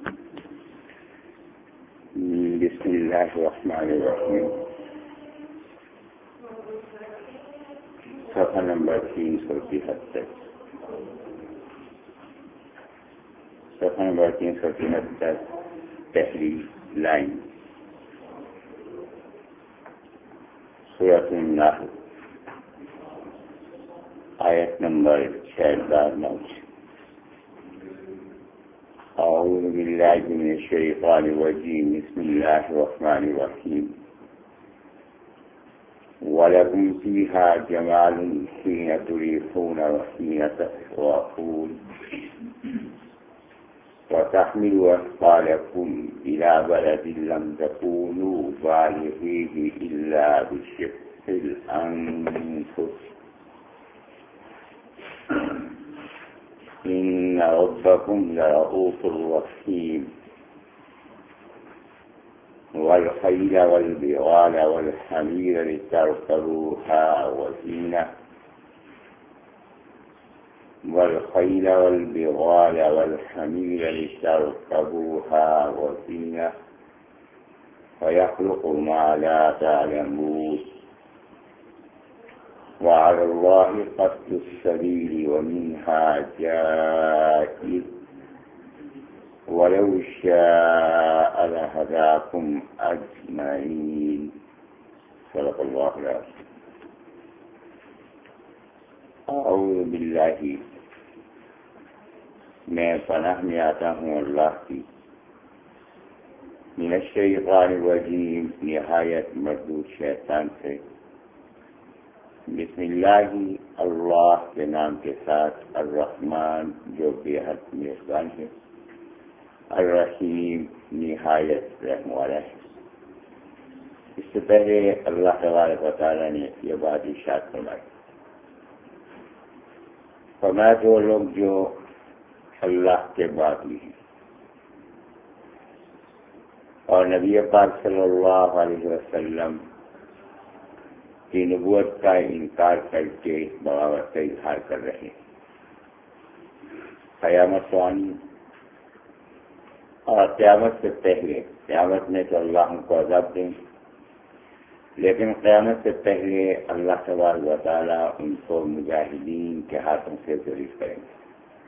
بسم اللہ الرحمن الرحیم. صفحہ نمبر 373. صفحہ نمبر 373 پہلی لائن. سورۃ النحل آیت نمبر 6009. اعوذ باللہ من الشیطان الرجیم. بسم اللہ الرحمن الرحیم. وَلَكُمْ فِيهَا جَمَالٌ حِينَ تُرِيحُونَ وَحِينَ تَسْرَحُونَ وَتَحْمِلُ أَثْقَالَكُمْ إِلَى بَلَدٍ لَّمْ تَكُونُوا بَالِغِيهِ إِلَّا بِشِقِّ الْأَنفُسِ إِنَّ رَبَّكُمْ لَرَءُوفٌ رَحِيمٌ. وَالْخَيْلَ وَالْبِغَالَ وَالْحَمِيرَ لِتَرْكَبُوهَا وَزِينَةً وَالْخَيْلَ وَالْبِغَالَ وَالْحَمِيرَ لِتَرْكَبُوهَا وَزِينَةً وَيَخْلُقُ مَا لَا تَعْلَمُونَ. وَعَلَى اللَّهِ قَصْدُ السَّبِيلِ وَمِنْهَا جَائِرٌ وَلَوْ شَاءَ لَهَدَاكُمْ أَجْمَعِينَ. صدق اللہ العظیم. اعوذ باللہ، میں پناہ میں آتا ہوں اللہ کی، من الشیطان الرجیم، نہایت مردود شیطان سے. بسم اللہ، اللہ کے نام کے ساتھ، الرحمن جو بے حد مہربان ہے، الرحیم نہایت رحم والا ہے. اس سے پہلے اللہ تبارک و تعالیٰ نے یہ بات ارشاد فرمایا کہ وہ لوگ جو اللہ کے باغی ہیں اور نبی پاک صلی اللہ علیہ وسلم کی نبوت کا انکار کر کے بغاوت کا اظہار کر رہے ہیں، قیامت تو آنی اور قیامت سے پہلے، قیامت میں تو اللہ ہم کو عذاب دیں، لیکن قیامت سے پہلے اللہ تبارک و تعالیٰ ان کو مجاہدین کے ہاتھوں سے ذلیل کریں گے.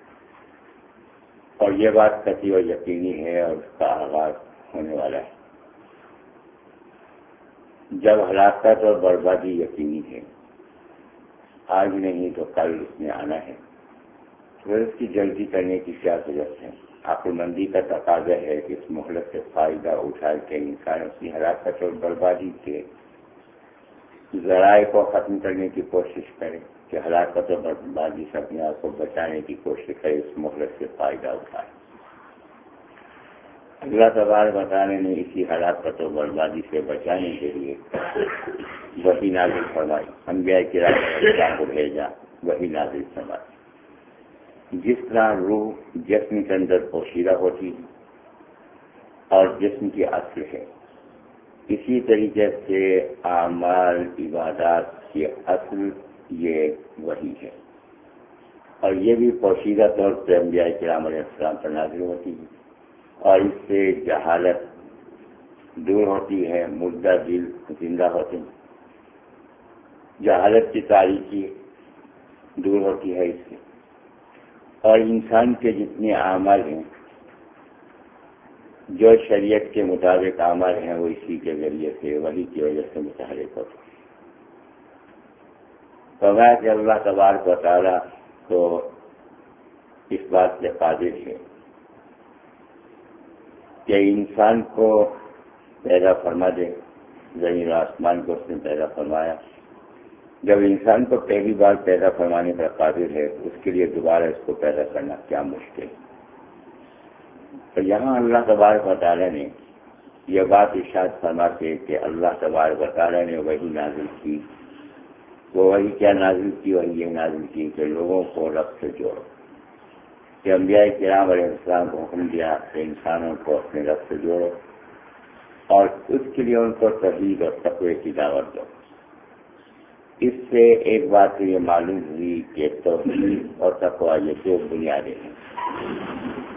اور یہ بات قطعی و یقینی ہے اور اس کا آغاز ہونے والا ہے. جب ہلاکت اور بربادی یقینی ہے، آج نہیں تو کل اس میں آنا ہے، پھر اس کی جلدی کرنے کی کیا ضرورت ہے؟ عقل مندی کا تقاضا ہے کہ اس مہلت سے فائدہ اٹھا کے انسان اپنی ہلاکت اور بربادی کے ذرائع کو ختم کرنے کی کوشش کرے، کہ ہلاکت اور بربادی سے اپنے آپ کو بچانے کی کوشش کرے، اس مہلت سے فائدہ اٹھائے. اللہ تبارک و تعالیٰ نے اسی ہلاکت و بربادی سے بچانے کے لیے وحی نازل فرمائی، انبیاء کرام کو بھیجا، وحی نازل فرمائی. جس طرح روح جسم کے اندر پوشیدہ ہوتی ہے اور جسم کی اصل ہے، اسی طریقے سے اعمال عبادات کی اصل یہ وحی ہے، اور یہ بھی پوشیدہ طور پر انبیاء کرام علیہ السلام پر نازل ہوتی ہے، اور اس سے جہالت دور ہوتی ہے، مردہ دل زندہ ہوتے ہیں، جہالت کی تاریکی دور ہوتی ہے اس سے. اور انسان کے جتنے اعمال ہیں، جو شریعت کے مطابق اعمال ہیں، وہ اسی کے ذریعے سے، وحی کی وجہ سے متحرک ہوتے ہیں. فرمایا کہ اللہ تبارک و تعالیٰ تو اس بات سے قادر ہے کہ انسان کو پیدا فرما دے. زمین و آسمان کو اس نے پیدا فرمایا. جب انسان کو پہلی بار پیدا فرمانے پر قادر ہے، اس کے لیے دوبارہ اس کو پیدا کرنا کیا مشکل. تو یہاں اللہ تبارک و تعالیٰ نے یہ بات ارشاد فرما کے کہ اللہ تبارک و تعالیٰ نے وہی نازل کی. وہ وہی کیا نازل کی؟ وہی یہ نازل کی کہ لوگوں کو رب سے جوڑو، کہ انبیاء کرام علیہ السلام کو حکم دیا کہ انسانوں کو اپنے رب سے جوڑو، اور اس کے لیے ان کو توحید اور تقوی کی دعوت دو. اس سے ایک بات یہ معلوم ہوئی کہ توحید اور تقوی یہ دو بنیادیں ہیں.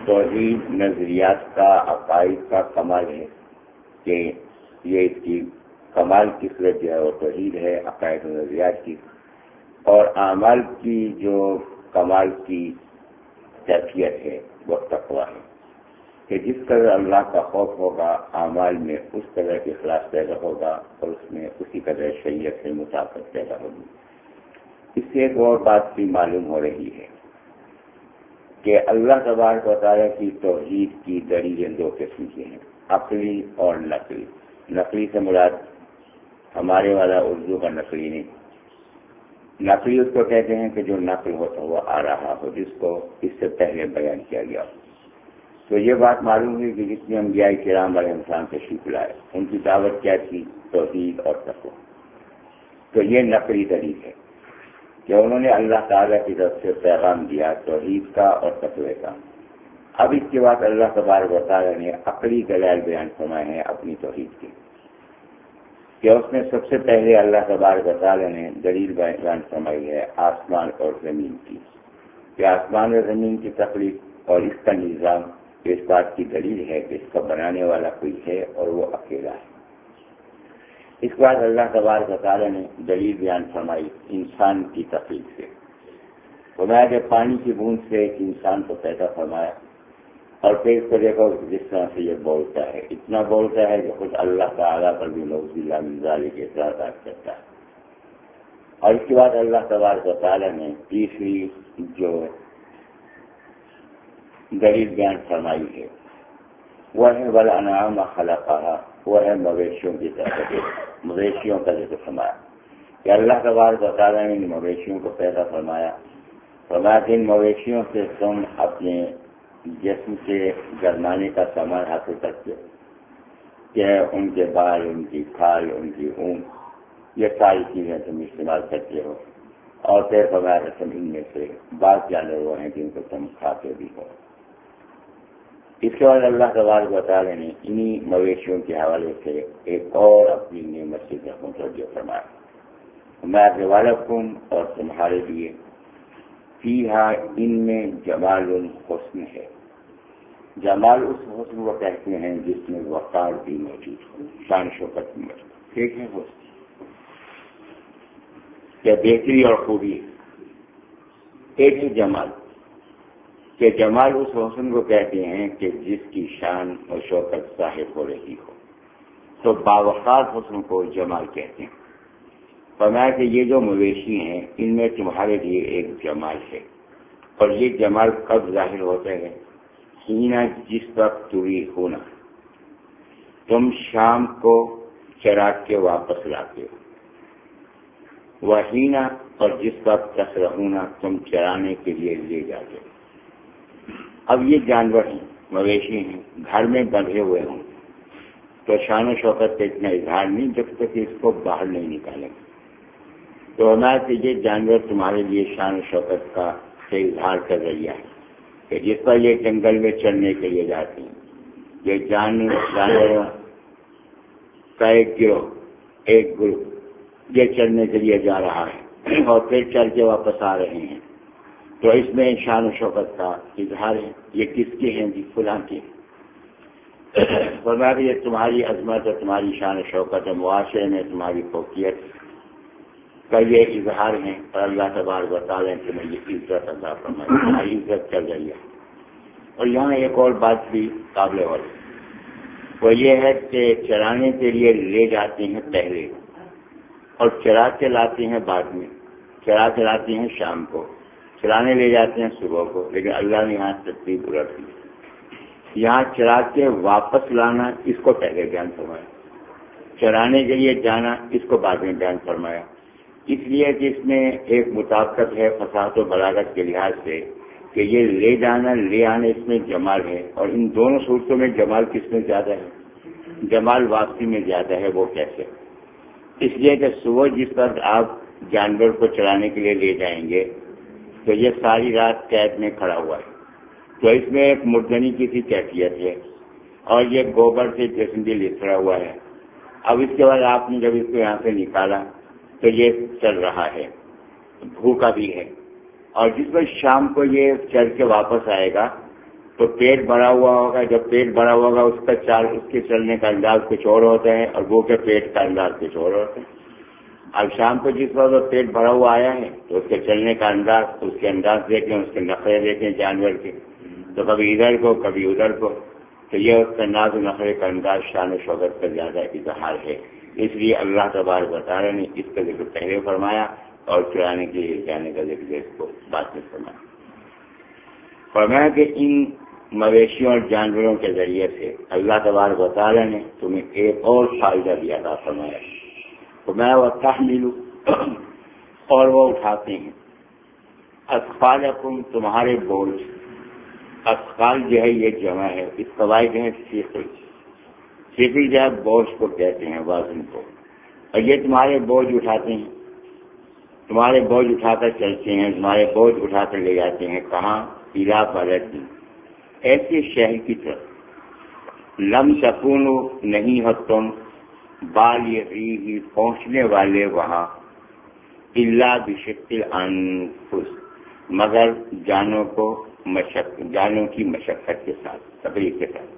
توحید نظریات کا عقائد کا کمال ہے کہ یہ اس کی کمال کی صورت جو ہے وہ توحید ہے عقائد و نظریات کی، اور اعمال کی جو کمال کی کیفیت ہے وہ تقویٰ ہے کہ جس قدر اللہ کا خوف ہوگا اعمال میں اس قدر اخلاص پیدا ہوگا اور اس میں اسی قدر شریعت سے مطابقت پیدا ہوگی۔ اس سے ایک اور بات بھی معلوم ہو رہی ہے کہ اللہ تبارک و تعالیٰ کی توحید کی دلیلیں دو قسم کی ہیں، عقلی اور نقلی۔ نقلی سے مراد ہمارے والا اردو کا نقلی نہیں، نقلی اس کو کہتے ہیں کہ جو نقل ہوتا ہوا آ رہا ہو، جس کو اس سے پہلے بیان کیا گیا ہو۔ تو یہ بات معلوم ہوئی کہ جتنے انبیاء کرام علیہ السلام تشریف لائے ان کی دعوت کیا تھی؟ توحید اور تقویٰ۔ تو یہ نقلی دلیل ہے کہ انہوں نے اللہ تعالیٰ کی طرف سے پیغام دیا توحید کا اور تقوی کا۔ اب اس کے بعد اللہ تبارک و تعالیٰ نے عقلی دلائل بیان فرمائے ہیں اپنی توحید کے، کہ اس میں سب سے پہلے اللہ تبارک و تعالیٰ نے دلیل بیان فرمائی ہے آسمان اور زمین کی، کہ آسمان اور زمین کی تخلیق اور اس کا نظام اس بات کی دلیل ہے کہ اس کا بنانے والا کوئی ہے اور وہ اکیلا ہے۔ اس کے بعد اللہ تبارک و تعالیٰ نے دلیل بیان فرمائی انسان کی تخلیق سے، فرمایا کہ پانی کی بوند سے ایک انسان کو پیدا فرمایا، اور پھر اس کو دیکھو جس طرح سے یہ بولتا ہے، اتنا بولتا ہے کہ خود اللہ تعالیٰ پر بھی نعوذ باللہ من ذالک کے اعتراضات کرتا ہے۔ اور اس کے بعد اللہ تبارک و تعالیٰ نے تیسری جو دلیل بیان فرمائی ہے وہ ہے والانعام خلقہا، وہ ہے مویشیوں کی طرف، مویشیوں کا ذکر فرمایا کہ اللہ تبارک و تعالیٰ نے ان مویشیوں کو پیدا فرمایا کہ ان مویشیوں سے تم اپنے جسم کے گرمانے کا سامان حاصل کرتے ہو، کہ ان کے بال، ان کی کھال، ان کی اون، یہ ساری چیزیں تم استعمال کرتے ہو، اور پھر فرمایا کہ تم ان میں سے بعض جانور وہ ہیں جن کو تم کھاتے بھی ہو۔ اس کے بعد اللہ تبارک و تعالیٰ نے انہی مویشیوں کے حوالے سے ایک اور اپنی نعمت کی طرف متوجہ فرمایا، میں ذوالکم اور تمہارے لیے فیہا ان میں جمال حسن ہے۔ جمال اس حسن کو کہتے ہیں جس میں وقار بھی موجود ہو، شان شوکت بھی موجود، ٹھیک ہے حسن کیا بہتری اور خوبی، ایک ہی جمال، کہ جمال اس حسن کو کہتے ہیں کہ جس کی شان اور شوکت ظاہر ہو رہی ہو، تو باوقار حسن کو جمال کہتے ہیں۔ فرمایا کہ یہ جو مویشی ہیں ان میں تمہارے لیے ایک جمال ہے، اور یہ جمال کب ظاہر ہوتا ہے؟ ہینا جس وقت تری ہونا، تم شام کو چرا کے واپس لاتے ہو، وہینا اور جس وقت تسرہونا تم چرانے کے لیے لے جاتے ہو۔ اب یہ جانور ہیں، مویشی ہیں، گھر میں بندھے ہوئے ہوں تو شان و شوکت کا اتنا اظہار نہیں جب تک اس کو باہر نہیں نکالیں گے۔ تو ہمارا کہ یہ جانور تمہارے لیے شان و شوکت کا اظہار کا ذریعہ ہے، کہ جس پر یہ جنگل میں چرنے کے لیے جاتے ہیں، یہ جانوروں کا ایک گروپ یہ چرنے کے لیے جا رہا ہے اور پھر چل کے واپس آ رہے ہیں، تو اس میں شان و شوکت کا اظہار ہے۔ یہ کس کے ہیں؟ جی فلاں کے۔ فرمایا کہ یہ تمہاری عظمت اور تمہاری شان و شوکت اور معاشرے میں تمہاری فوقیت کا یہ اظہار ہے، اور اللہ تبارک و تعالیٰ نے تمہیں یہ عزت عطا فرمائی، تمہاری عزت چل رہی ہے۔ اور یہاں ایک اور بات بھی قابل غور وہ یہ ہے کہ چرانے کے لیے لے جاتے ہیں پہلے اور چرا کے لاتے ہیں بعد میں، چرا کے لاتے ہیں شام کو، چرانے لے جاتے ہیں صبح کو، لیکن اللہ نے یہاں ترتیب الٹ دی، یہاں چرا کے واپس لانا اس کو پہلے بیان فرمایا، چرانے کے لیے جانا اس کو بعد میں بیان فرمایا، اس لیے کہ اس میں ایک مطابقت ہے فصاحت و بلاغت کے لحاظ سے کہ یہ لے جانا لے آنا اس میں جمال ہے، اور ان دونوں صورتوں میں جمال کس میں زیادہ ہے؟ جمال واپسی میں زیادہ ہے۔ وہ کیسے؟ اس لیے کہ صبح جس وقت آپ جانور کو چرانے کے لیے لے جائیں گے تو یہ ساری رات قید میں کھڑا ہوا ہے، تو اس میں ایک مردنی کی سی کیفیت ہے، اور یہ گوبر سے جسم بھی لتڑا ہوا ہے۔ اب اس کے بعد آپ نے جب اس کو یہاں سے نکالا تو یہ چل رہا ہے، بھوکا بھی ہے، اور جس وقت شام کو یہ چل کے واپس آئے گا تو پیٹ بھرا ہوا ہوگا، جب پیٹ بھرا ہوا ہوگا اس کے چلنے کا انداز کچھ اور ہوتا ہے اور وہ کے پیٹ کا انداز کچھ اور ہوتا ہے۔ اب شام کو جس وقت پیٹ بھرا ہوا آیا ہے تو اس کے چلنے کا انداز، اس کے انداز دیکھیں، اس کے نخرے دیکھیں جانور کے، تو کبھی ادھر کو کبھی ادھر کو، تو یہ اس کا ناز و نخرے کا انداز شان و شوکت کا زیادہ اظہار ہے۔ اس لیے اللہ تبارک و تعالیٰ نے اس کا ذکر پہلے فرمایا اور چرانے کے لیے جانے کا ذکر اس کو بعد میں فرمایا کہ ان مویشیوں اور جانوروں کے ذریعے سے اللہ تبارک و تعالیٰ نے تمہیں ایک اور فائدہ بھی عطا فرمایا، فرمایا وَتَحْمِلُ، اور وہ اٹھاتے ہیں، اثقالکم، تمہارے بوجھ۔ اثقال جو ہے یہ جمع ہے، اس قواعد ہیں ثقل، ثقل جو ہے بوجھ کو کہتے ہیں، وزن کو، اور یہ تمہارے بوجھ اٹھاتے ہیں، تمہارے بوجھ اٹھا کر چلتے ہیں، تمہارے بوجھ اٹھا کر لے جاتے ہیں کہاں؟ اِلیٰ بلد، ایسے شہر کی طرف لم تکونوا، نہیں ہو تم بالغیہ، پہنچنے والے وہاں، الا بشق الانفس، مگر جانوں کی مشقت کے ساتھ، تکلیف کے ساتھ،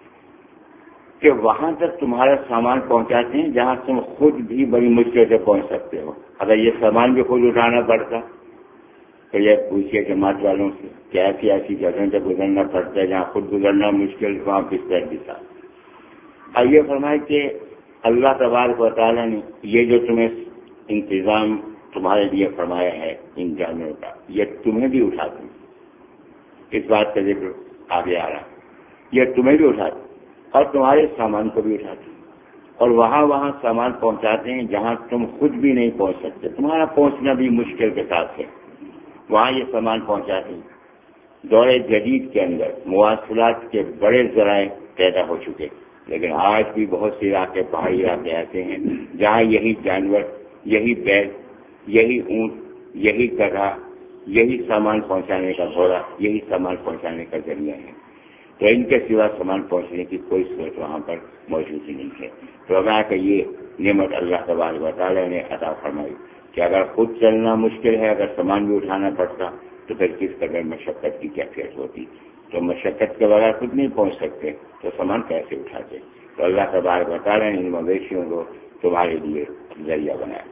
کہ وہاں تک تمہارا سامان پہنچاتے ہیں جہاں تم خود بھی بڑی مشکل سے پہنچ سکتے ہو۔ اگر یہ سامان بھی خود اٹھانا پڑتا تو یہ پوچھئے جماعت والوں سے کہ ایسی جگہوں سے گزرنا پڑتا ہے جہاں خود گزرنا مشکل، وہاں بستر بھی ساتھ۔ اور یہ فرمائے کہ اللہ تبارک و تعالیٰ نے یہ جو تمہیں انتظام تمہارے لیے فرمایا ہے ان جانوروں کا، یہ تمہیں بھی اٹھاتے ہیں، اس بات کا ذکر آگے آ رہا، یہ تمہیں بھی اٹھاتے اور تمہارے سامان کو بھی اٹھاتے ہیں، اور وہاں سامان پہنچاتے ہیں جہاں تم خود بھی نہیں پہنچ سکتے، تمہارا پہنچنا بھی مشکل کے ساتھ ہے، وہاں یہ سامان پہنچاتے ہیں۔ دور جدید کے اندر مواصلات کے بڑے ذرائع پیدا ہو چکے، لیکن آج بھی بہت سے علاقے، پہاڑی علاقے ایسے ہیں جہاں یہی جانور، یہی بیل، یہی اونٹ، یہی گدھا، یہی سامان پہنچانے کا گھوڑا، یہی سامان پہنچانے کا ذریعہ ہے، تو ان کے سوا سامان پہنچنے کی کوئی صورت وہاں پر موجود ہی نہیں ہے۔ تو ہمیں کہ یہ نعمت اللہ تبارک و تعالیٰ نے عطا فرمائی کہ اگر خود چلنا مشکل ہے، اگر سامان بھی اٹھانا پڑتا تو پھر کس قدر مشقت کی کیفیت ہوتی، تو مشقت کے بغیر خود نہیں پہنچ سکتے تو سامان کیسے اٹھاتے؟ تو اللہ تبارک و تعالیٰ نے ان مویشیوں کو تمہارے لیے ذریعہ بنایا۔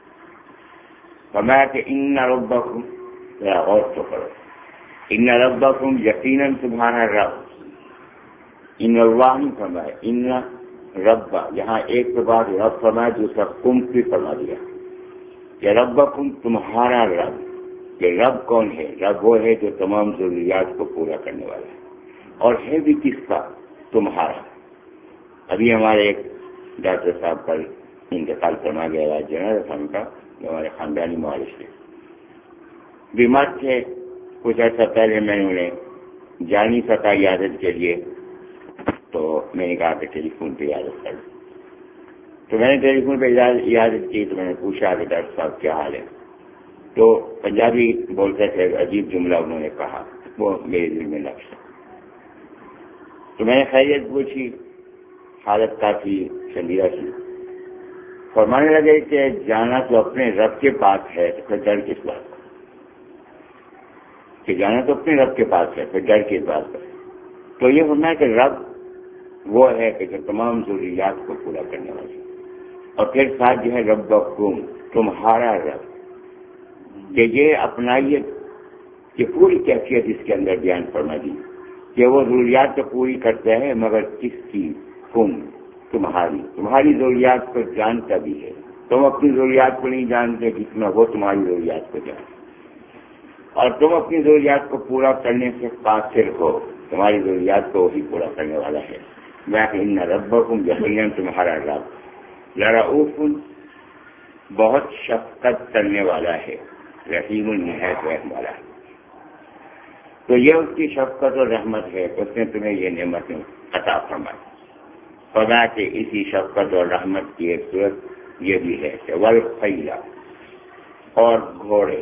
فرمایا کہ ان ربکم، ذرا غور تو کرو، ان ربکم، یقیناً تمہارا رب، ان اللہ فرمایا، ان رب، یہاں ایک کے بعد رب فرمایا، دوسرا کم بھی فرما دیا کہ ربکم، تمہارا رب۔ کہ رب کون ہے؟ رب وہ ہے جو تمام ضروریات کو پورا کرنے والا ہے، اور ہے بھی کس کا؟ تمہارا۔ ابھی ہمارے ایک ڈاکٹر صاحب پر انتقال فرما گیا جنرل خان کا، جو ہمارے خاندانی معالج تھے، بیمار تھے، کچھ عرصہ پہلے میں نے انہیں جانی سکا عیادت کے لیے، تو میں نے کہا کہ ٹیلی فون پہ عیادت کر، تو میں نے ٹیلی فون پہ عیادت کی، تو میں نے پوچھا کہ ڈاکٹر صاحب کیا حال ہے؟ تو پنجابی بولتے تھے، عجیب جملہ انہوں نے کہا، وہ میرے دل میں نقش ہے۔ تو میں نے خیریت پوچھی، حالت کافی شدید تھی، فرمانے لگے کہ جانا تو اپنے رب کے پاس ہے، تو پھر ڈر کس بات کا؟ کہ جانا تو اپنے رب کے پاس ہے، پھر ڈر کس بات کا؟ تو یہ فرمایا کہ رب وہ ہے کہ جو تمام ضروریات کو پورا کرنے والا، اور پھر ساتھ جو ہے ربکم، تمہارا رب، کہ یہ اپنائیے کہ پوری کیفیت اس کے اندر بیان فرما دی کہ وہ ضروریات تو پوری کرتا ہے، مگر کس کی؟ تمہاری ضروریات کو جانتا بھی ہے، تم اپنی ضروریات کو نہیں جانتے جتنا وہ تمہاری ضروریات کو جانتے، اور تم اپنی ضروریات کو پورا کرنے سے قاصر ہو، تمہاری ضروریات کو وہی پورا کرنے والا ہے۔ ان ربکم، یقیناً تمہارا رب، لرؤوف، بہت شفقت کرنے والا ہے، رحیم، نہایت رحم والا ہے۔ تو یہ اس کی شفقت اور رحمت ہے، اس نے تمہیں یہ نعمتیں عطا فرمائی۔ خدا کے اسی شفقت اور رحمت کی ایک صورت یہ بھی ہے کہ والخیل، اور گھوڑے،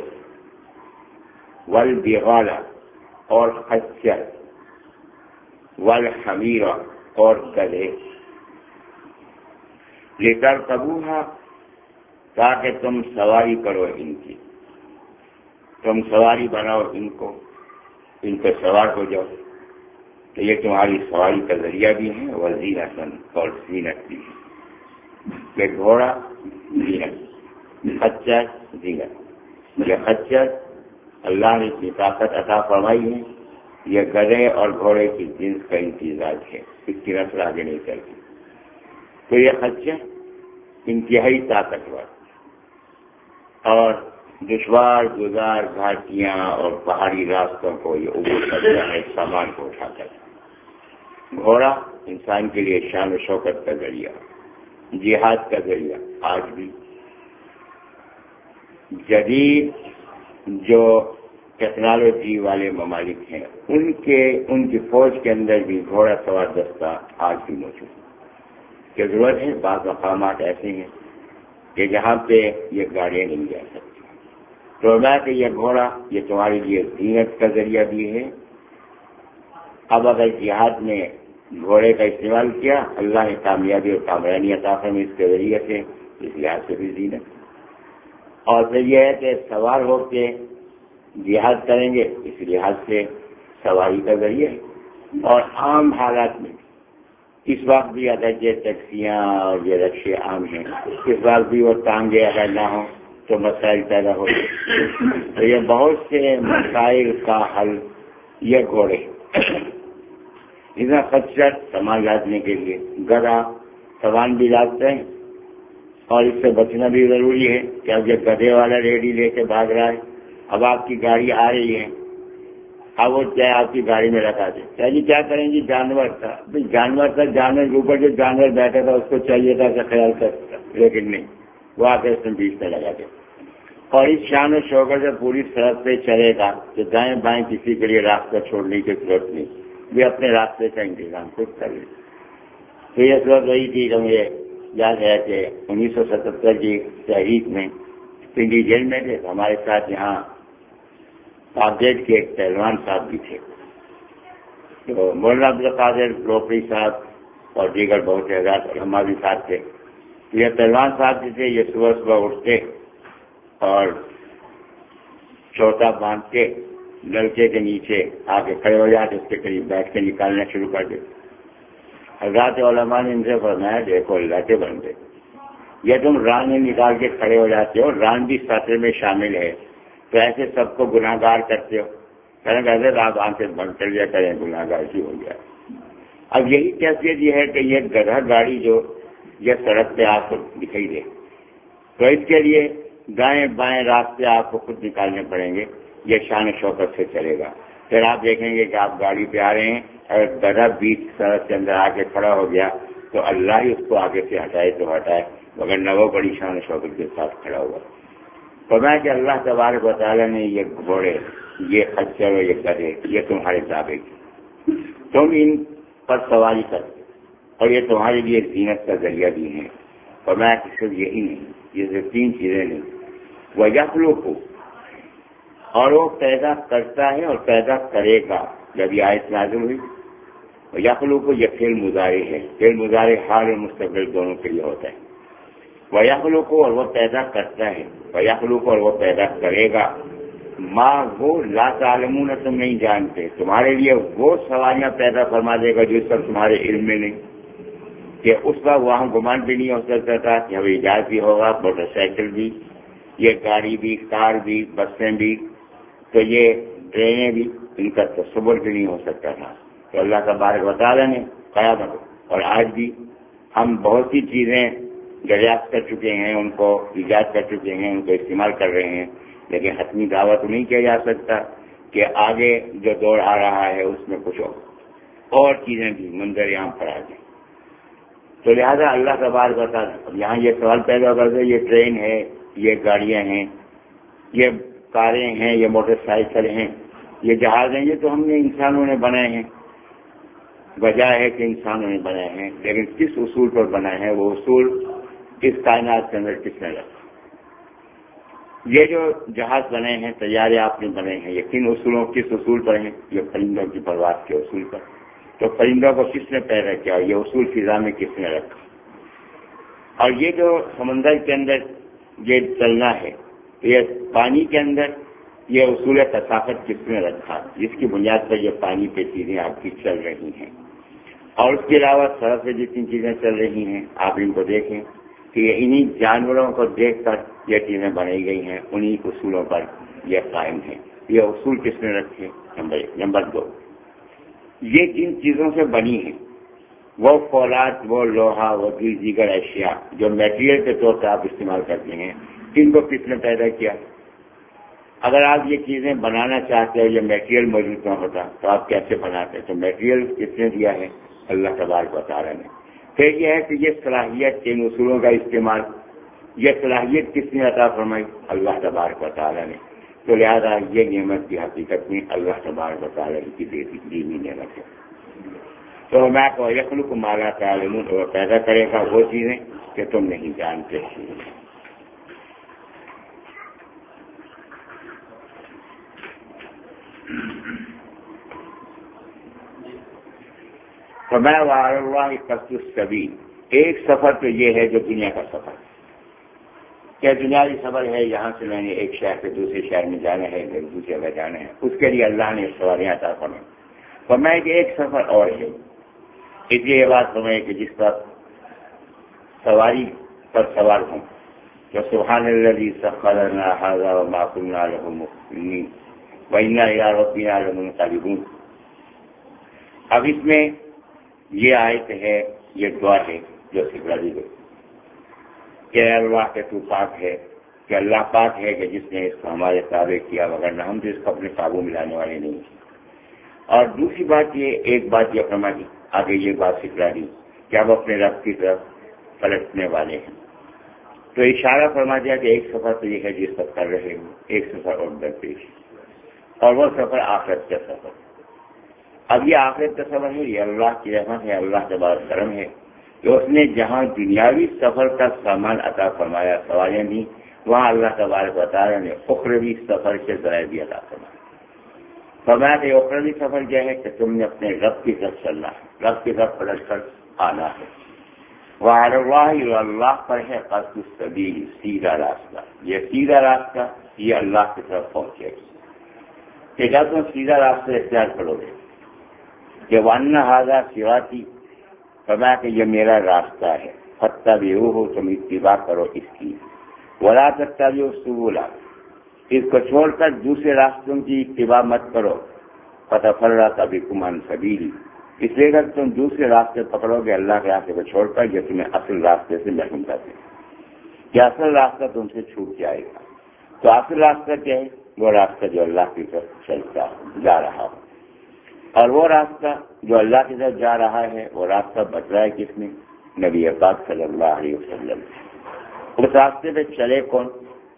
والبغال، اور خچر، والحمیر، اور گدھے، لترکبوها، تاکہ تم سواری کرو ان کی، تم سواری بناؤ ان کو، ان پہ سوار ہو جاؤ، تو یہ تمہاری سواری کا ذریعہ بھی ہے اور زینت اور زینت بھی ہے. کہ گھوڑا زینت، خچر زینت. یہ خچر اللہ نے اتنی طاقت عطا فرمائی ہے، یہ گدھے اور گھوڑے کی جنس کا امتزاج ہے، اس کی نسل آگے نہیں چلتی. تو یہ خچر انتہائی طاقتور اور دشوار گزار گھاٹیاں اور پہاڑی راستوں کو یہ عبور کرتا ہے سامان کو اٹھا کر. گھوڑا انسان کے لیے شان و شوکت کا ذریعہ، جہاد کا ذریعہ. آج بھی جدید جو ٹیکنالوجی والے ممالک ہیں ان کی فوج کے اندر بھی گھوڑا سوار دستہ آج بھی موجود ہے. کہ ضرورت ہے بعض مقامات ایسے ہیں کہ جہاں پہ یہ گاڑیاں نہیں جا سکتی. تو میں کہ یہ گھوڑا یہ تمہارے لیے زینت کا ذریعہ بھی ہے. اب اگر جہاد میں گھوڑے کا استعمال کیا اللہ نے کامیابی اور کامرانی عطا فرمائی اس کے ذریعے سے، اس لحاظ سے بھی زینت. اور پھر یہ ہے کہ سوار ہو کے جہاد کریں گے، اس لحاظ سے سواری کا ذریعہ ہے. اور عام حالات میں اس وقت بھی اگرچہ ٹیکسیاں اور یہ رکشے عام ہیں، اس وقت بھی وہ ٹانگیں اگر نہ ہوں تو مسائل پیدا ہوتے. تو یہ بہت سے مسائل کا حل یہ گھوڑے. اتنا خچر سامان لادنے کے لیے، گدھا سامان بھی لادتے ہیں. اور اس سے بچنا بھی ضروری ہے کہ اب یہ گدھے والا ریڈی لے کے بھاگ رہا ہے، اب آپ کی گاڑی آ رہی ہے، اب وہ چاہے آپ کی گاڑی میں رکھا دے. کیا جی کیا کریں گی؟ جانور تھا، جانور کے اوپر جو جانور بیٹھا تھا اس کو چاہیے تھا کہ خیال کرتا، لیکن نہیں، وہ آ کے اس میں بیچ میں لگا دے. اور اس شان و شوکت سے پوری سڑک پہ چلے گا کہ دائیں بائیں کسی کے لیے راستہ چھوڑنے کی ضرورت نہیں، وہ اپنے راستے کا انتظام خود کر لے. تو یہ ضرورت وہی تھی کہ مجھے یاد ہے کہ 1977 کی تحریک میں پنڈی جیل میں تھے، ہمارے ساتھ یہاں پاکگیٹ کے ایک پہلوان صاحب بھی تھے. تو مولانا عبدالقادر لوپری صاحب اور دیگر بہت سے حضرات علماء بھی ساتھ تھے. یہ پہلوان صاحب جو تھے یہ صبح صبح اٹھتے اور چوتھا باندھ کے نلکے کے نیچے آ کے کھڑے ہو جاتے، اس کے قریب بیٹھ کے نکالنا شروع کر دیتے. حضرات علماء نے ان سے فرمایا دیکھو اللہ کے بندے، یہ تم ران میں نکال کے کھڑے ہو جاتے ہو، ران بھی سطر میں شامل ہے، تو ایسے سب کو گناہ گار کرتے ہو. کہنے کہ آپ آنکھیں بند کر لیا کریں، گناہ گار کی ہو گیا. اب یہی کیفیت یہ ہے کہ یہ گدھا گاڑی جو یہ سڑک پہ آپ کو دکھائی دے، تو اس کے لیے دائیں بائیں راستے آپ کو خود نکالنے پڑیں گے. یہ شان و شوکت سے چلے گا. پھر آپ دیکھیں گے کہ آپ گاڑی پہ آ رہے ہیں، اگر گدھا بیچ سڑک کے اندر آ کے کھڑا ہو گیا تو اللہ ہی اس کو آگے سے ہٹائے تو ہٹائے، مگر نہ وہ بڑی شان و شوکت کے ساتھ کھڑا ہوا. فرمایا کہ اللہ تبارک و تعالیٰ نے یہ گھوڑے، یہ خچر اور یہ گدھے یہ تمہارے تابع کی، تم ان پر سواری کرتے اور یہ تمہارے لیے زینت کا ذریعہ بھی ہے. فرمایا کہ صرف یہی نہیں، یہ صرف 3 چیزیں نہیں، وہ یخلق، اور وہ پیدا کرتا ہے اور پیدا کرے گا. جب یہ آیت نازل ہوئی وہ یخلق، یہ فعل مضارع ہے، فعل مضارع حال اور مستقبل دونوں کے لیے ہوتا ہے. وہ یخلق اور وہ پیدا کرتا ہے، وہ یخلق اور وہ پیدا کرے گا، ما وہ لا تعلمون تم نہیں جانتے، تمہارے لیے وہ سواریاں پیدا فرما دے گا جو سب تمہارے علم میں نہیں. کہ اس وقت وہاں گمان بھی نہیں ہو سکتا تھا کہ ہوائی جہاز بھی ہوگا، موٹر سائیکل بھی، یہ گاڑی بھی، کار بھی، بسیں بھی، تو یہ ٹرینیں بھی، ان کا تصور بھی نہیں ہو سکتا تھا. تو اللہ تبارک و تعالیٰ نے قیامت اور آج بھی ہم بہت سی چیزیں دریافت کر چکے ہیں، ان کو ایجاد کر چکے ہیں، ان کو استعمال کر رہے ہیں، لیکن حتمی دعویٰ تو نہیں کیا جا سکتا کہ آگے جو دور آ رہا ہے اس میں کچھ اور چیزیں بھی منظر عام پر آ جائیں. تو لہذا اللہ تبارک و تعالیٰ اب یہاں یہ سوال پیدا کرتے یہ ٹرین ہے، یہ گاڑیاں ہیں، یہ کاریں ہیں، یہ موٹر سائیکل ہیں، یہ جہاز ہیں، یہ تو ہم نے انسانوں نے بنائے ہیں. وجہ ہے کہ انسانوں نے بنائے ہیں، لیکن کس اصول پر بنائے ہیں؟ وہ اصول اس کائنات کے اندر کس نے رکھا؟ یہ جو جہاز بنے ہیں، طیارے آپ نے بنے ہیں، یہ کن اصولوں کس اصول پر ہیں؟ یہ پرندوں کی پرواز کے اصول پر. تو پرندوں کو کس نے پیدا کیا؟ یہ اصول فضا میں کس نے رکھا؟ اور یہ جو سمندر کے اندر یہ چلنا ہے، یہ پانی کے اندر یہ اصول کثافت کس نے رکھا جس کی بنیاد پر یہ پانی پہ چیزیں آپ کی چل رہی ہیں، اور اس کے علاوہ سڑک پہ جتنی چیزیں چل رہی ہیں آپ ان کو دیکھیں کہ یہ انہی جانوروں کو دیکھ کر یہ چیزیں بنائی گئی ہیں، انہی اصولوں پر یہ قائم ہیں۔ یہ اصول کس نے رکھے؟ نمبر 2، یہ جن چیزوں سے بنی ہیں وہ فولاد، وہ لوہا، وہ دیگر اشیاء جو میٹیریل کے طور پر آپ استعمال کرتے ہیں، ان کو کس نے پیدا کیا؟ اگر آپ یہ چیزیں بنانا چاہتے ہو، یہ میٹیریل موجود نہ ہوتا تو آپ کیسے بناتے؟ تو میٹیریل کس نے دیا ہے؟ اللہ تبارک و تعالیٰ نے۔ پھر یہ ہے کہ یہ صلاحیت، ان اصولوں کا استعمال، یہ صلاحیت کس نے عطا فرمائی؟ اللہ تبارک و تعالیٰ نے۔ تو لہذا یہ نعمت کی حقیقت میں اللہ تبارک و تعالیٰ کی دی ہوئی نعمت ہے۔ تو میں کو یخلق ما لا تعلمون، وہ پیدا کرے گا وہ چیزیں کہ تم نہیں جانتے۔ فرمایا وعلی اللہ قصد السبیل، ایک سفر تو یہ ہے جو دنیا کا سفر، کیا دنیاوی سفر ہے، یہاں سے میں نے ایک شہر سے دوسرے شہر میں جانا ہے، دوسری جگہ جانا ہے، اس کے لیے اللہ نے سواریاں عطا فرمائی۔ فرمایا کہ ایک سفر اور ہے، اس لیے یہ بات فرمائی کہ جس پر سواری پر سوار ہوں تو سبحان الذی سخر لنا ھذا وما كنا له مقرنین وإنا إلی ربنا لمنقلبون۔ اب اس میں یہ آیت ہے، یہ دعا ہے جو سکھلا دی گئی کہ اللہ کے تو پاک ہے، کہ اللہ پاک ہے کہ جس نے اس کو ہمارے تابع کیا، وغیرہ ہم تو اس کو اپنے قابو میں لانے والے نہیں۔ اور دوسری بات یہ، ایک بات یہ فرما دی، آگے یہ بات سکھلا دی کہ اب اپنے رب کی طرف پلٹنے والے ہیں۔ تو اشارہ فرما دیا کہ ایک سفر تو یہ ہے جس پر کر رہے ہو، ایک سفر اور درپیش، اور وہ سفر آخرت کا سفر۔ اب یہ آخرت کا سفر ہے، یہ اللہ کی رحمت ہے، اللہ تبارک کرم ہے کہ اس نے جہاں دنیاوی سفر کا سامان عطا فرمایا، سواریاں دی، وہاں اللہ تبارک و تعالیٰ نے اخروی سفر کے ذرائع بھی عطا فرمایا۔ فرمایا کہ اخروی سفر کیا ہے کہ تم نے اپنے رب کی طرف چلنا ہے، رب کی طرف پلٹ کر آنا ہے۔ وعلی اللہ، اللہ پر ہے قصد السبیل، سیدھا راستہ، یہ سیدھا راستہ یہ اللہ کی طرف پہنچے گا کہ جب تم سیدھا راستہ اختیار کرو گے کہ وَأَنَّ هَذَا صِرَاطِي، فرمایا کہ یہ میرا راستہ ہے، فَاتَّبِعُوهُ، تم اتباع کرو اس کی، وَلَا تَتَّبِعُوا السُّبُلَ، اس کو چھوڑ کر دوسرے راستوں کی اتباع مت کرو، فَتَفَرَّقَ بِكُمْ عَنْ سَبِيلِهِ، اس لیے اگر تم دوسرے راستے پکڑو گے اللہ کے راستے کو چھوڑ کر، یہ تمہیں اصل راستے سے محروم کر دے گا، کہ اصل راستہ تم سے چھوٹ جائے گا۔ تو اصل راستہ کیا ہے؟ وہ راستہ جو اللہ کی طرف چلتا جا رہا ہو، اور وہ راستہ جو اللہ کی طرف جا رہا ہے وہ راستہ بتایا ہے کس نے؟ نبی پاک صلی اللہ علیہ وسلم۔ اس راستے پہ چلے کون؟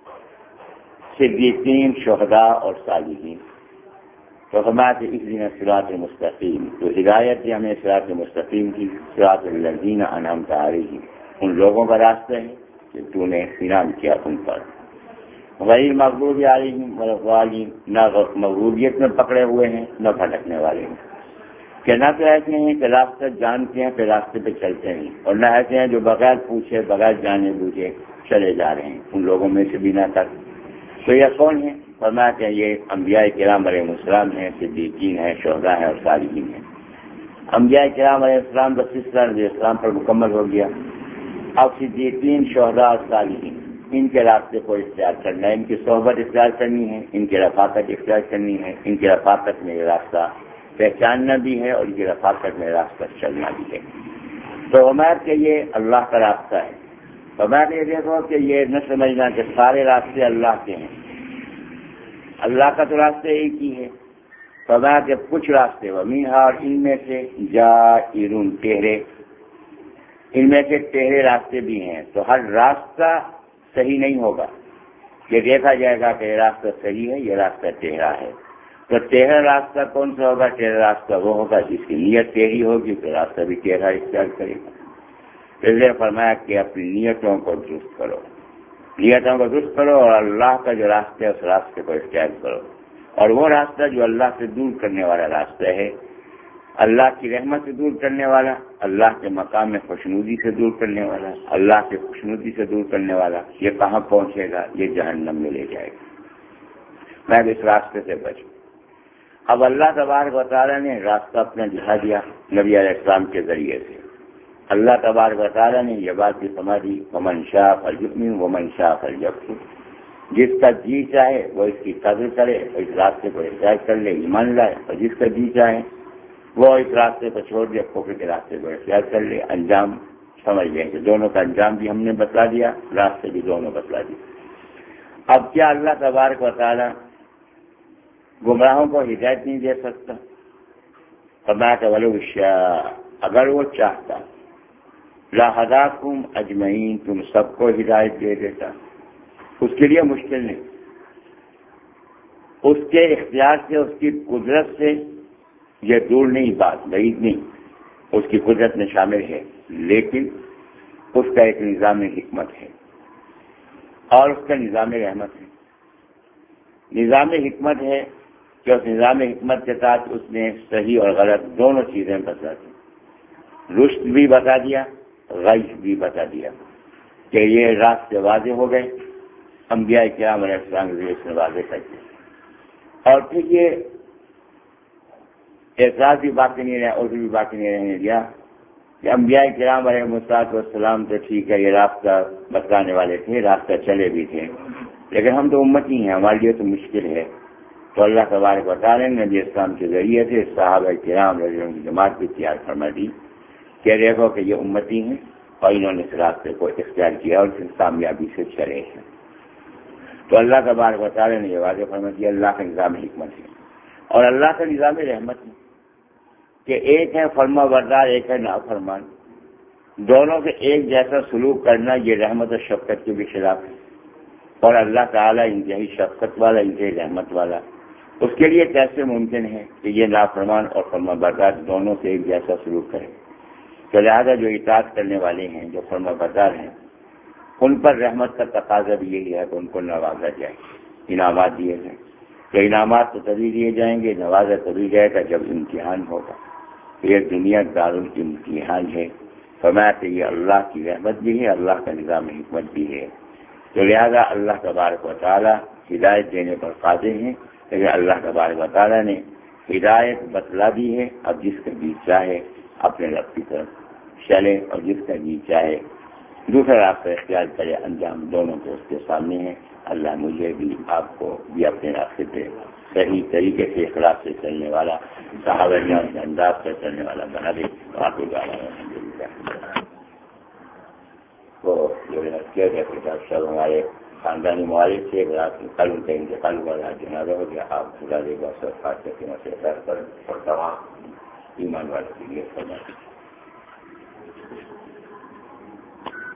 صدیقین، شہداء اور صالحین۔ تو فرمایا کہ اس دن صراط المستقیم، تو ہدایت دی ہمیں صراط المستقیم کی، صراط الذین انعمت علیہم، ان لوگوں کا راستہ ہے کہ تو نے انعام کیا ان پر، غیر مغضوب علیہم ولا الضالین، نہ مغلوبیت میں پکڑے ہوئے ہیں نہ بھٹکنے والے ہیں، کہ نہ تو ایسے ہیں کہ راستہ جانتے ہیں پھر راستے پہ چلتے ہیں، اور نہ ایسے ہیں جو بغیر پوچھے بغیر جانے بوجھے چلے جا رہے ہیں، ان لوگوں میں سے بھی نہ کر۔ تو یہ کون ہے؟ فرمایا کہ یہ انبیاء کرام علیہ السلام ہیں، صدیقین ہیں، شہداء ہیں اور صالحین ہیں۔ انبیاء کرام علیہ السلام کا سلسلہ نبی اسلام پر مکمل ہو گیا، اب صدیقین، شہداء اور صالحین، ان کے راستے کو اختیار کرنا ہے، ان کی صحبت اختیار کرنی ہے، ان کی رفاقت اختیار کرنی ہے، ان کی رفاقت میں یہ راستہ پہچاننا بھی ہے اور ان کی رفاقت میں راستہ چلنا بھی ہے۔ تو عمر کہ یہ اللہ کا راستہ ہے، تو میں یہ دیکھو کہ یہ نہ سمجھنا کہ سارے راستے اللہ کے ہیں، اللہ کا تو راستہ ایک ہی ہے۔ فرمایا کہ کچھ راستے ومنھا، اور ان میں سے جائرون، ٹہرے، ان میں سے ٹہرے راستے بھی ہیں۔ تو ہر راستہ صحیح نہیں ہوگا، یہ دیکھا جائے گا کہ یہ راستہ صحیح ہے، یہ راستہ ٹہرا ہے۔ تو ٹہرا راستہ کون سا ہوگا؟ ٹہرا راستہ وہ ہوگا جس کی نیت ٹہری ہوگی تو راستہ بھی ٹہرا اختیار کرے گا۔ اس لیے فرمایا کہ اپنی نیتوں کو درست کرو، نیتوں کو درست کرو، اور اللہ کا جو راستہ ہے اس راستے کو اختیار کرو، اور وہ راستہ جو اللہ سے دور کرنے والا راستہ ہے، اللہ کی رحمت سے دور کرنے والا، اللہ کے مقام میں خوشنودی سے دور کرنے والا، اللہ کے خوشنودی سے دور کرنے والا، یہ کہاں پہنچے گا؟ یہ جہنم میں لے جائے گا۔ میں اس راستے سے بچوں۔ اب اللہ تبارک و تعالیٰ نے راستہ اپنا دکھا دیا نبی علیہ السلام کے ذریعے سے۔ اللہ تبارک و تعالیٰ نے یہ بات بھی فرما دی ومن شاء فلیؤمن ومن شاء فلیکفر، جس کا جی چاہے وہ اس کی قدر کرے اور اس راستے کو اختیار کر لے ایمان لائے، اور جس کا جی چاہے وہ اس راستے کو چھوڑ دے کفر کے راستے کو اختیار کر لے۔ انجام سمجھ گئے کہ دونوں کا انجام بھی ہم نے بتلا دیا، راستے بھی دونوں بتلا دیے۔ اب کیا اللہ تبارک و تعالیٰ گمراہوں کو ہدایت نہیں دے سکتا؟ فرمایا کہ ولو شاء، اگر وہ چاہتا لہداکم اجمعین، تم سب کو ہدایت دے دیتا۔ اس کے لیے مشکل نہیں، اس کے اختیار سے، اس کی قدرت سے یہ دور نہیں بات، بعید نہیں، اس کی قدرت میں شامل ہے، لیکن اس کا ایک نظام حکمت ہے اور اس کا نظام رحمت ہے۔ نظام حکمت ہے کہ اس نظام حکمت کے ساتھ اس نے صحیح اور غلط دونوں چیزیں بتا دی، رشد بھی بتا دیا، غی بھی بتا دیا کہ یہ راستے واضح ہو گئے، انبیاء کرام علیہ السلام کے ذریعے سے واضح کر دیا، اور پھر یہ اعتراض بھی باقی نہیں رہا، اور بھی باقی نہیں رہنے دیا کہ انبیاء کرام علیہ السلام تو ٹھیک ہے یہ راستہ بتلانے والے تھے، راستہ چلے بھی تھے، لیکن ہم تو امتی ہیں، ہمارے لیے تو مشکل ہے۔ تو اللہ تبارک و تعالیٰ نے نبی اسلام کے ذریعے سے صحابہ کرام رضی اللہ عنہم کی جماعت بھی تیار فرما دی کہ دیکھو کہ یہ امتی ہیں اور انہوں نے اس راستے کو اختیار کیا اور پھر کامیابی سے چلے ہیں۔ تو اللہ تبارک و تعالیٰ نے یہ واضح فرما دیا اللہ کا نظام حکمت ہے اور اللہ کا نظام رحمت ہے کہ ایک ہے فرما بردار، ایک ہے نافرمان، دونوں کے ایک جیسا سلوک کرنا یہ رحمت اور شفقت کے بھی خلاف ہے، اور اللہ تعالیٰ انتہائی شفقت والا، انتہائی رحمت والا، اس کے لیے کیسے ممکن ہے کہ یہ نافرمان اور فرما بردار دونوں سے ایک جیسا سلوک کرے؟ تو لہٰذا جو اطاعت کرنے والے ہیں، جو فرما بردار ہیں، ان پر رحمت کا تقاضا بھی یہی ہے کہ ان کو نوازا جائے، انعامات دیے جائیں۔ تو انعامات تو تبھی دیے جائیں گے، نوازا تبھی جائے گا جب امتحان ہوگا۔ یہ دنیا دارالامتحان ہے، فرمایا کہ یہ اللہ کی رحمت بھی ہے، اللہ کا نظام حکمت بھی ہے۔ تو لہذا اللہ تبارک و تعالیٰ ہدایت دینے پر قادر ہیں، لیکن اللہ تبارک و تعالیٰ نے ہدایت بتلا دی ہے۔ اب جس کا جی چاہے اپنے رب کی طرف چلے اور جس کا جی چاہے دوسرا راستہ اختیار کرے، انجام دونوں کو اس کے سامنے ہے۔ اللہ مجھے بھی آپ کو بھی اپنے راستے پہ صحیح طریقے سے اخلاص سے چلنے والا، صحابہ کرام کے انداز سے چلنے والا بنا دے۔ تو جو سب ہمارے خاندانی معالج سے کل ان کا انتقال ہوا، جنازہ ہو گیا، آپ خدا دے گا سب خاص کر کے مسئلہ پر اور تمام ایمان والے کے لیے فرمائیں۔